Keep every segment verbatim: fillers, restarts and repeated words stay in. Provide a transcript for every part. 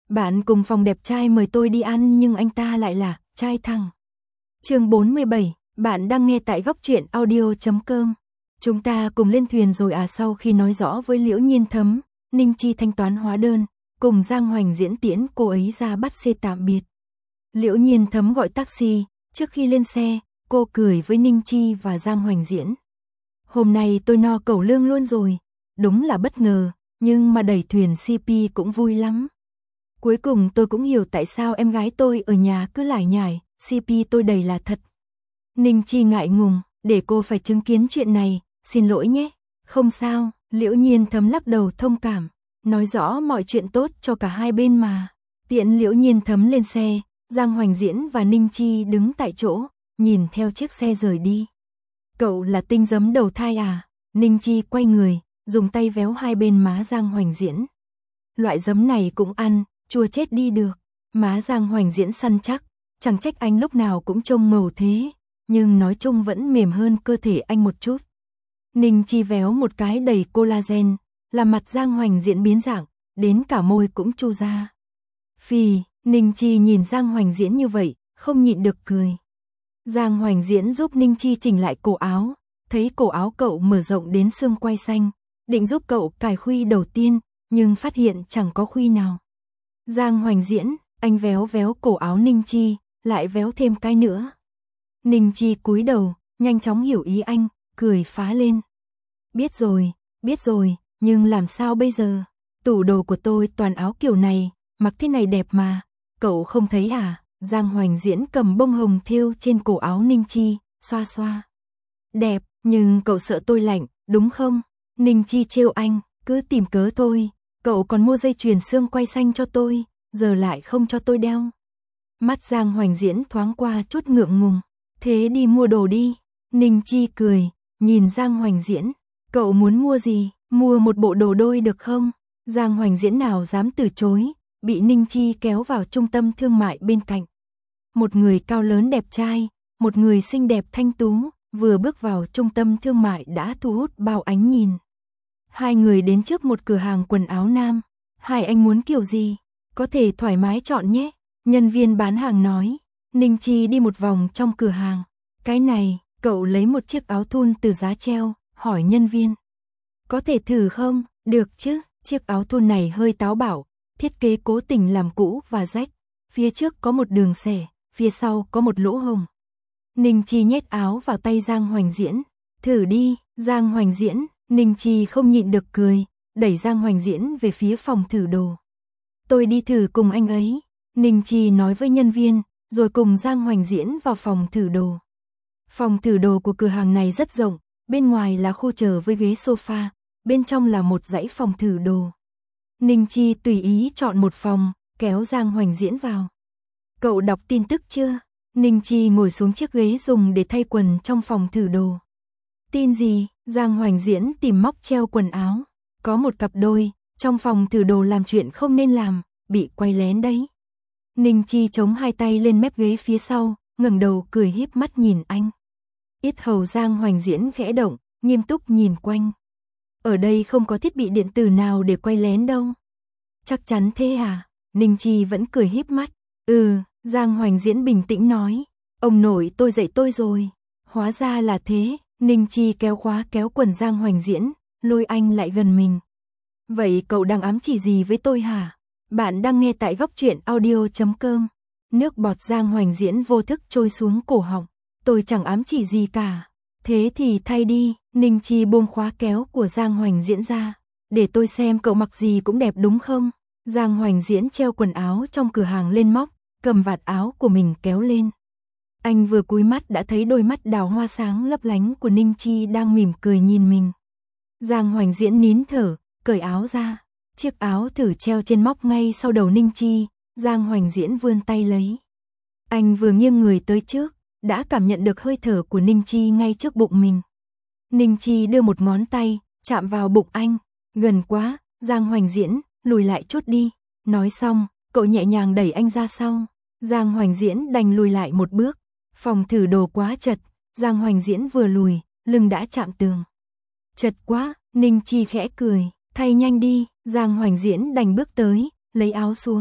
Bạn cùng phòng đẹp trai mời tôi đi ăn nhưng anh ta lại là trai thẳng. Chương bốn mươi bảy, bạn đang nghe tại góc truyện audio chấm com. Chúng ta cùng lên thuyền rồi à? Sau khi nói rõ với Liễu Nhiên Thấm, Ninh Chi thanh toán hóa đơn, cùng Giang Hoành Diễn tiễn cô ấy ra bắt xe tạm biệt. Liễu Nhiên Thấm gọi taxi, trước khi lên xe, cô cười với Ninh Chi và Giang Hoành Diễn. Hôm nay tôi no cẩu lương luôn rồi, đúng là bất ngờ, nhưng mà đẩy thuyền xê pê cũng vui lắm. Cuối cùng tôi cũng hiểu tại sao em gái tôi ở nhà cứ lải nhải, xê pê tôi đầy là thật. Ninh Chi ngại ngùng, để cô phải chứng kiến chuyện này, xin lỗi nhé. Không sao, Liễu Nhiên Thấm lắc đầu thông cảm, nói rõ mọi chuyện tốt cho cả hai bên mà. Tiện Liễu Nhiên Thấm lên xe, Giang Hoành Diễn và Ninh Chi đứng tại chỗ, nhìn theo chiếc xe rời đi. Cậu là tinh giấm đầu thai à? Ninh Chi quay người, dùng tay véo hai bên má Giang Hoành Diễn. Loại giấm này cũng ăn, chua chết đi được. Má Giang Hoành Diễn săn chắc, chẳng trách anh lúc nào cũng trông ngầu thế, nhưng nói chung vẫn mềm hơn cơ thể anh một chút. Ninh Chi véo một cái đầy collagen, làm mặt Giang Hoành Diễn biến dạng, đến cả môi cũng chu ra. Phì, Ninh Chi nhìn Giang Hoành Diễn như vậy, không nhịn được cười. Giang Hoành Diễn giúp Ninh Chi chỉnh lại cổ áo, thấy cổ áo cậu mở rộng đến xương quai xanh, định giúp cậu cài khuy đầu tiên, nhưng phát hiện chẳng có khuy nào. Giang Hoành Diễn, anh véo véo cổ áo Ninh Chi, lại véo thêm cái nữa. Ninh Chi cúi đầu, nhanh chóng hiểu ý anh, cười phá lên. Biết rồi, biết rồi, nhưng làm sao bây giờ? Tủ đồ của tôi toàn áo kiểu này, mặc thế này đẹp mà, cậu không thấy à? Giang Hoành Diễn cầm bông hồng thêu trên cổ áo Ninh Chi, xoa xoa. Đẹp, nhưng cậu sợ tôi lạnh, đúng không? Ninh Chi trêu anh, cứ tìm cớ thôi, cậu còn mua dây chuyền xương quai xanh cho tôi, giờ lại không cho tôi đeo. Mắt Giang Hoành Diễn thoáng qua chút ngượng ngùng, thế đi mua đồ đi. Ninh Chi cười, nhìn Giang Hoành Diễn, cậu muốn mua gì, mua một bộ đồ đôi được không? Giang Hoành Diễn nào dám từ chối, bị Ninh Chi kéo vào trung tâm thương mại bên cạnh. Một người cao lớn đẹp trai, một người xinh đẹp thanh tú, vừa bước vào trung tâm thương mại đã thu hút bao ánh nhìn. Hai người đến trước một cửa hàng quần áo nam. Hai anh muốn kiểu gì? Có thể thoải mái chọn nhé. Nhân viên bán hàng nói. Ninh Chi đi một vòng trong cửa hàng. Cái này, cậu lấy một chiếc áo thun từ giá treo, hỏi nhân viên. Có thể thử không? Được chứ, chiếc áo thun này hơi táo bạo, thiết kế cố tình làm cũ và rách. Phía trước có một đường xẻ, phía sau có một lỗ hổng. Ninh Chi nhét áo vào tay Giang Hoành Diễn. Thử đi, Giang Hoành Diễn. Ninh Chi không nhịn được cười, đẩy Giang Hoành Diễn về phía phòng thử đồ. Tôi đi thử cùng anh ấy. Ninh Chi nói với nhân viên, rồi cùng Giang Hoành Diễn vào phòng thử đồ. Phòng thử đồ của cửa hàng này rất rộng, bên ngoài là khu chờ với ghế sofa, bên trong là một dãy phòng thử đồ. Ninh Chi tùy ý chọn một phòng, kéo Giang Hoành Diễn vào. Cậu đọc tin tức chưa? Ninh Chi ngồi xuống chiếc ghế dùng để thay quần trong phòng thử đồ. Tin gì? Giang Hoành Diễn tìm móc treo quần áo. Có một cặp đôi, trong phòng thử đồ làm chuyện không nên làm, bị quay lén đấy. Ninh Chi chống hai tay lên mép ghế phía sau, ngẩng đầu cười híp mắt nhìn anh. Yết hầu Giang Hoành Diễn khẽ động, nghiêm túc nhìn quanh. Ở đây không có thiết bị điện tử nào để quay lén đâu. Chắc chắn thế à? Ninh Chi vẫn cười híp mắt. Ừ, Giang Hoành Diễn bình tĩnh nói. Ông nội tôi dạy tôi rồi. Hóa ra là thế. Ninh Chi kéo khóa kéo quần Giang Hoành Diễn, lôi anh lại gần mình. Vậy cậu đang ám chỉ gì với tôi hả? Bạn đang nghe tại góc truyện audio chấm com. Nước bọt Giang Hoành Diễn vô thức trôi xuống cổ họng. Tôi chẳng ám chỉ gì cả. Thế thì thay đi. Ninh Chi buông khóa kéo của Giang Hoành Diễn ra. Để tôi xem cậu mặc gì cũng đẹp đúng không? Giang Hoành Diễn treo quần áo trong cửa hàng lên móc, cầm vạt áo của mình kéo lên. Anh vừa cúi mắt đã thấy đôi mắt đào hoa sáng lấp lánh của Ninh Chi đang mỉm cười nhìn mình. Giang Hoành Diễn nín thở, cởi áo ra. Chiếc áo thử treo trên móc ngay sau đầu Ninh Chi, Giang Hoành Diễn vươn tay lấy. Anh vừa nghiêng người tới trước, đã cảm nhận được hơi thở của Ninh Chi ngay trước bụng mình. Ninh Chi đưa một ngón tay, chạm vào bụng anh. Gần quá, Giang Hoành Diễn, lùi lại chút đi. Nói xong, cậu nhẹ nhàng đẩy anh ra sau. Giang Hoành Diễn đành lùi lại một bước. Phòng thử đồ quá chật, Giang Hoành Diễn vừa lùi, lưng đã chạm tường. Chật quá, Ninh Chi khẽ cười, thay nhanh đi. Giang Hoành Diễn đành bước tới, lấy áo xuống.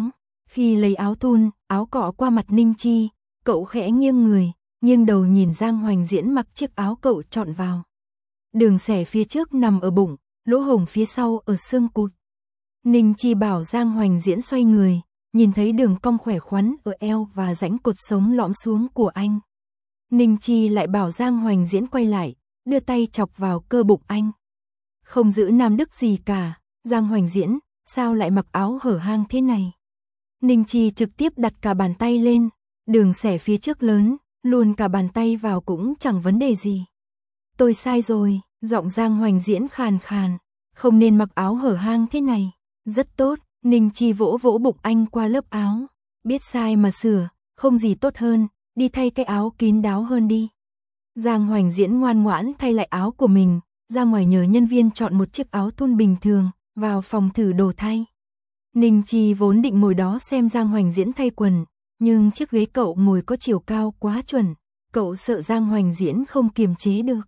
Khi lấy áo thun, áo cọ qua mặt Ninh Chi, cậu khẽ nghiêng người, nghiêng đầu nhìn Giang Hoành Diễn mặc chiếc áo cậu chọn vào. Đường xẻ phía trước nằm ở bụng, lỗ hổng phía sau ở xương cụt. Ninh Chi bảo Giang Hoành Diễn xoay người, nhìn thấy đường cong khỏe khoắn ở eo và rãnh cột sống lõm xuống của anh. Ninh Chi lại bảo Giang Hoành Diễn quay lại, đưa tay chọc vào cơ bụng anh. Không giữ nam đức gì cả, Giang Hoành Diễn, sao lại mặc áo hở hang thế này? Ninh Chi trực tiếp đặt cả bàn tay lên, đường xẻ phía trước lớn, luồn cả bàn tay vào cũng chẳng vấn đề gì. Tôi sai rồi, giọng Giang Hoành Diễn khàn khàn, không nên mặc áo hở hang thế này. Rất tốt, Ninh Chi vỗ vỗ bụng anh qua lớp áo. Biết sai mà sửa, không gì tốt hơn, đi thay cái áo kín đáo hơn đi. Giang Hoành Diễn ngoan ngoãn thay lại áo của mình, ra ngoài nhờ nhân viên chọn một chiếc áo thun bình thường, vào phòng thử đồ thay. Ninh Chi vốn định ngồi đó xem Giang Hoành Diễn thay quần, nhưng chiếc ghế cậu ngồi có chiều cao quá chuẩn, cậu sợ Giang Hoành Diễn không kiềm chế được.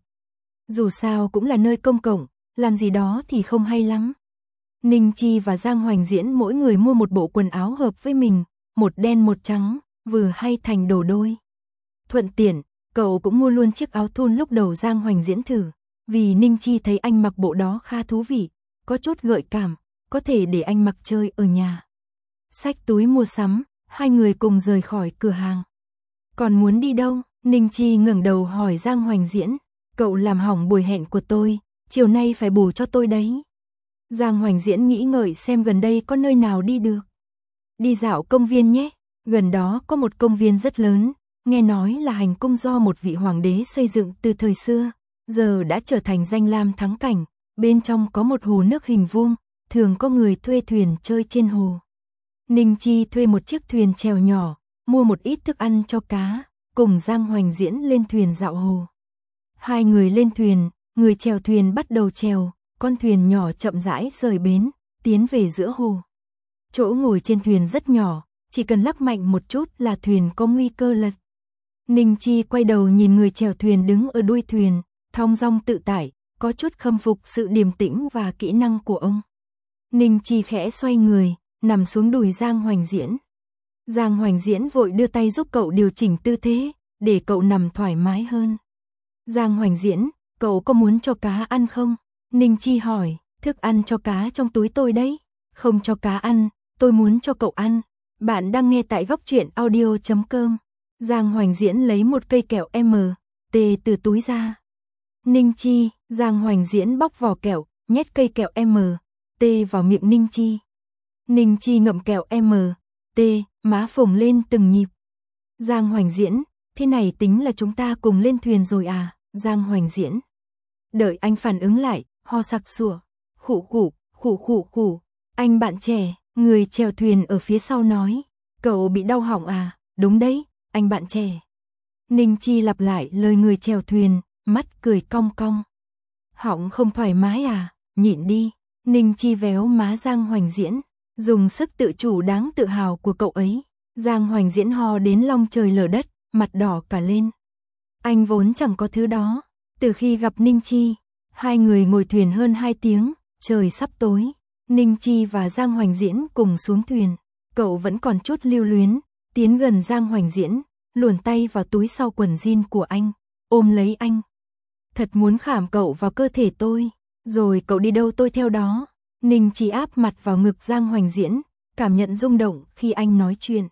Dù sao cũng là nơi công cộng, làm gì đó thì không hay lắm. Ninh Chi và Giang Hoành Diễn mỗi người mua một bộ quần áo hợp với mình, một đen một trắng, vừa hay thành đồ đôi. Thuận tiện, cậu cũng mua luôn chiếc áo thun lúc đầu Giang Hoành Diễn thử, vì Ninh Chi thấy anh mặc bộ đó khá thú vị, có chút gợi cảm, có thể để anh mặc chơi ở nhà. Xách túi mua sắm, hai người cùng rời khỏi cửa hàng. Còn muốn đi đâu? Ninh Chi ngẩng đầu hỏi Giang Hoành Diễn, cậu làm hỏng buổi hẹn của tôi, chiều nay phải bù cho tôi đấy. Giang Hoành Diễn nghĩ ngợi xem gần đây có nơi nào đi được. Đi dạo công viên nhé, gần đó có một công viên rất lớn, nghe nói là hành cung do một vị hoàng đế xây dựng từ thời xưa, giờ đã trở thành danh lam thắng cảnh, bên trong có một hồ nước hình vuông, thường có người thuê thuyền chơi trên hồ. Ninh Chi thuê một chiếc thuyền chèo nhỏ, mua một ít thức ăn cho cá, cùng Giang Hoành Diễn lên thuyền dạo hồ. Hai người lên thuyền, người chèo thuyền bắt đầu chèo, con thuyền nhỏ chậm rãi rời bến, tiến về giữa hồ. Chỗ ngồi trên thuyền rất nhỏ, chỉ cần lắc mạnh một chút là thuyền có nguy cơ lật. Ninh Chi quay đầu nhìn người chèo thuyền đứng ở đuôi thuyền, thong dong tự tại, có chút khâm phục sự điềm tĩnh và kỹ năng của ông. Ninh Chi khẽ xoay người, nằm xuống đùi Giang Hoành Diễn. Giang Hoành Diễn vội đưa tay giúp cậu điều chỉnh tư thế, để cậu nằm thoải mái hơn. Giang Hoành Diễn, cậu có muốn cho cá ăn không? Ninh Chi hỏi, thức ăn cho cá trong túi tôi đấy. Không cho cá ăn, tôi muốn cho cậu ăn. Bạn đang nghe tại góc truyện audio chấm com. Giang Hoành Diễn lấy một cây kẹo M, T từ túi ra. Ninh Chi, Giang Hoành Diễn bóc vỏ kẹo, nhét cây kẹo M, T vào miệng Ninh Chi. Ninh Chi ngậm kẹo M, T, má phồng lên từng nhịp. Giang Hoành Diễn, thế này tính là chúng ta cùng lên thuyền rồi à? Giang Hoành Diễn. Đợi anh phản ứng lại, ho sặc sủa, khụ khụ, khụ khụ khụ. Anh bạn trẻ, người chèo thuyền ở phía sau nói, cậu bị đau họng à? Đúng đấy, anh bạn trẻ. Ninh Chi lặp lại lời người chèo thuyền, mắt cười cong cong. Họng không thoải mái à? Nhịn đi. Ninh Chi véo má Giang Hoành Diễn, dùng sức tự chủ đáng tự hào của cậu ấy. Giang Hoành Diễn ho đến long trời lở đất, mặt đỏ cả lên. Anh vốn chẳng có thứ đó. Từ khi gặp Ninh Chi, hai người ngồi thuyền hơn hai tiếng, trời sắp tối. Ninh Chi và Giang Hoành Diễn cùng xuống thuyền. Cậu vẫn còn chút lưu luyến, tiến gần Giang Hoành Diễn, luồn tay vào túi sau quần jean của anh, ôm lấy anh. Thật muốn khảm cậu vào cơ thể tôi, rồi cậu đi đâu tôi theo đó. Ninh Chi áp mặt vào ngực Giang Hoành Diễn, cảm nhận rung động khi anh nói chuyện.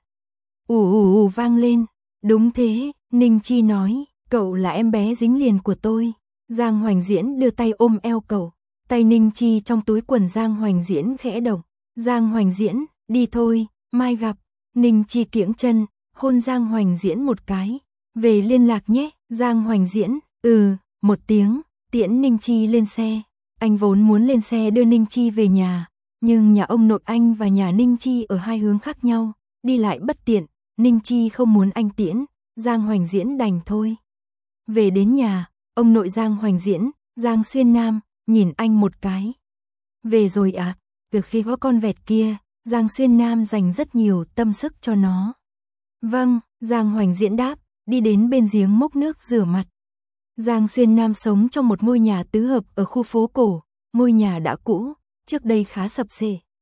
Ù ù ù vang lên. Đúng thế, Ninh Chi nói, cậu là em bé dính liền của tôi. Giang Hoành Diễn đưa tay ôm eo cậu, tay Ninh Chi trong túi quần Giang Hoành Diễn khẽ động. Giang Hoành Diễn, đi thôi, mai gặp. Ninh Chi kiễng chân, hôn Giang Hoành Diễn một cái. Về liên lạc nhé. Giang Hoành Diễn, ừ, một tiếng, tiễn Ninh Chi lên xe. Anh vốn muốn lên xe đưa Ninh Chi về nhà, nhưng nhà ông nội anh và nhà Ninh Chi ở hai hướng khác nhau, đi lại bất tiện, Ninh Chi không muốn anh tiễn, Giang Hoành Diễn đành thôi. Về đến nhà, ông nội Giang Hoành Diễn, Giang Xuyên Nam, nhìn anh một cái. Về rồi à? Từ khi có con vẹt kia, Giang Xuyên Nam dành rất nhiều tâm sức cho nó. Vâng, Giang Hoành Diễn đáp, đi đến bên giếng múc nước rửa mặt. Giang Xuyên Nam sống trong một ngôi nhà tứ hợp ở khu phố cổ, ngôi nhà đã cũ, trước đây khá sập xệ.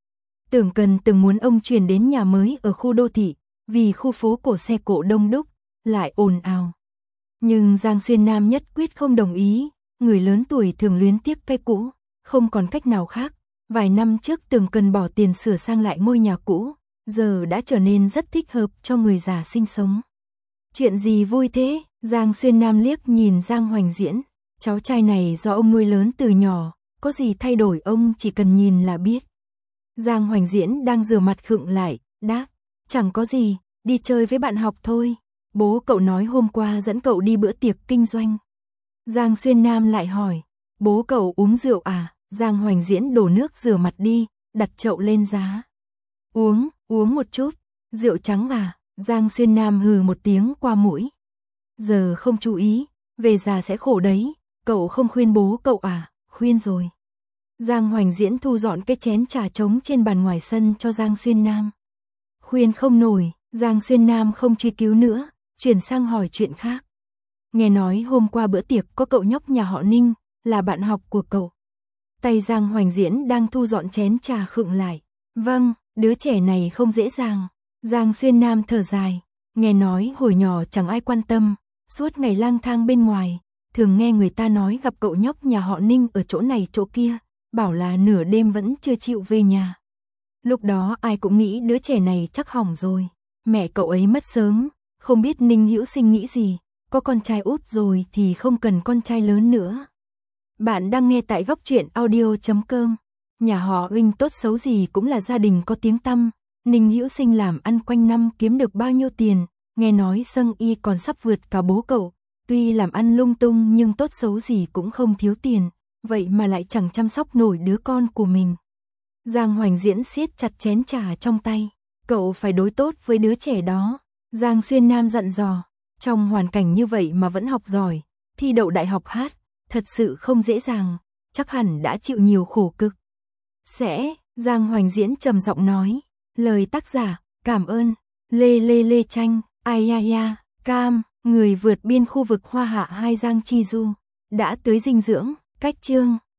Tưởng Cần từng muốn ông chuyển đến nhà mới ở khu đô thị, vì khu phố cổ xe cộ đông đúc, lại ồn ào. Nhưng Giang Xuyên Nam nhất quyết không đồng ý, người lớn tuổi thường luyến tiếc cái cũ, không còn cách nào khác. Vài năm trước Tưởng Cần bỏ tiền sửa sang lại ngôi nhà cũ, giờ đã trở nên rất thích hợp cho người già sinh sống. Chuyện gì vui thế? Giang Xuyên Nam liếc nhìn Giang Hoành Diễn, cháu trai này do ông nuôi lớn từ nhỏ, có gì thay đổi ông chỉ cần nhìn là biết. Giang Hoành Diễn đang rửa mặt khựng lại, đáp, chẳng có gì, đi chơi với bạn học thôi. Bố cậu nói hôm qua dẫn cậu đi bữa tiệc kinh doanh. Giang Xuyên Nam lại hỏi, bố cậu uống rượu à? Giang Hoành Diễn đổ nước rửa mặt đi, đặt chậu lên giá. Uống, uống một chút, rượu trắng à? Giang Xuyên Nam hừ một tiếng qua mũi. Giờ không chú ý, về già sẽ khổ đấy, cậu không khuyên bố cậu à? Khuyên rồi. Giang Hoành Diễn thu dọn cái chén trà trống trên bàn ngoài sân cho Giang Xuyên Nam. Khuyên không nổi, Giang Xuyên Nam không truy cứu nữa, chuyển sang hỏi chuyện khác. Nghe nói hôm qua bữa tiệc có cậu nhóc nhà họ Ninh, là bạn học của cậu. Tay Giang Hoành Diễn đang thu dọn chén trà khựng lại. Vâng, đứa trẻ này không dễ dàng. Giang Xuyên Nam thở dài, nghe nói hồi nhỏ chẳng ai quan tâm, suốt ngày lang thang bên ngoài, thường nghe người ta nói gặp cậu nhóc nhà họ Ninh ở chỗ này chỗ kia, bảo là nửa đêm vẫn chưa chịu về nhà. Lúc đó ai cũng nghĩ đứa trẻ này chắc hỏng rồi, mẹ cậu ấy mất sớm, không biết Ninh Hữu Sinh nghĩ gì, có con trai út rồi thì không cần con trai lớn nữa. Bạn đang nghe tại góc truyện audio chấm com. Nhà họ Ninh tốt xấu gì cũng là gia đình có tiếng tăm. Ninh Hữu Sinh làm ăn quanh năm kiếm được bao nhiêu tiền, nghe nói Sâng Y còn sắp vượt cả bố cậu, tuy làm ăn lung tung nhưng tốt xấu gì cũng không thiếu tiền, vậy mà lại chẳng chăm sóc nổi đứa con của mình. Giang Hoành Diễn siết chặt chén trà trong tay, cậu phải đối tốt với đứa trẻ đó. Giang Xuyên Nam dặn dò, trong hoàn cảnh như vậy mà vẫn học giỏi, thi đậu đại học hát, thật sự không dễ dàng, chắc hẳn đã chịu nhiều khổ cực. Sẽ, Giang Hoành Diễn trầm giọng nói, lời tác giả, cảm ơn, Lê Lê Lê Tranh, ai ya ya, cam, người vượt biên khu vực Hoa Hạ hai Giang Chi Du, đã tới dinh dưỡng, cách chương.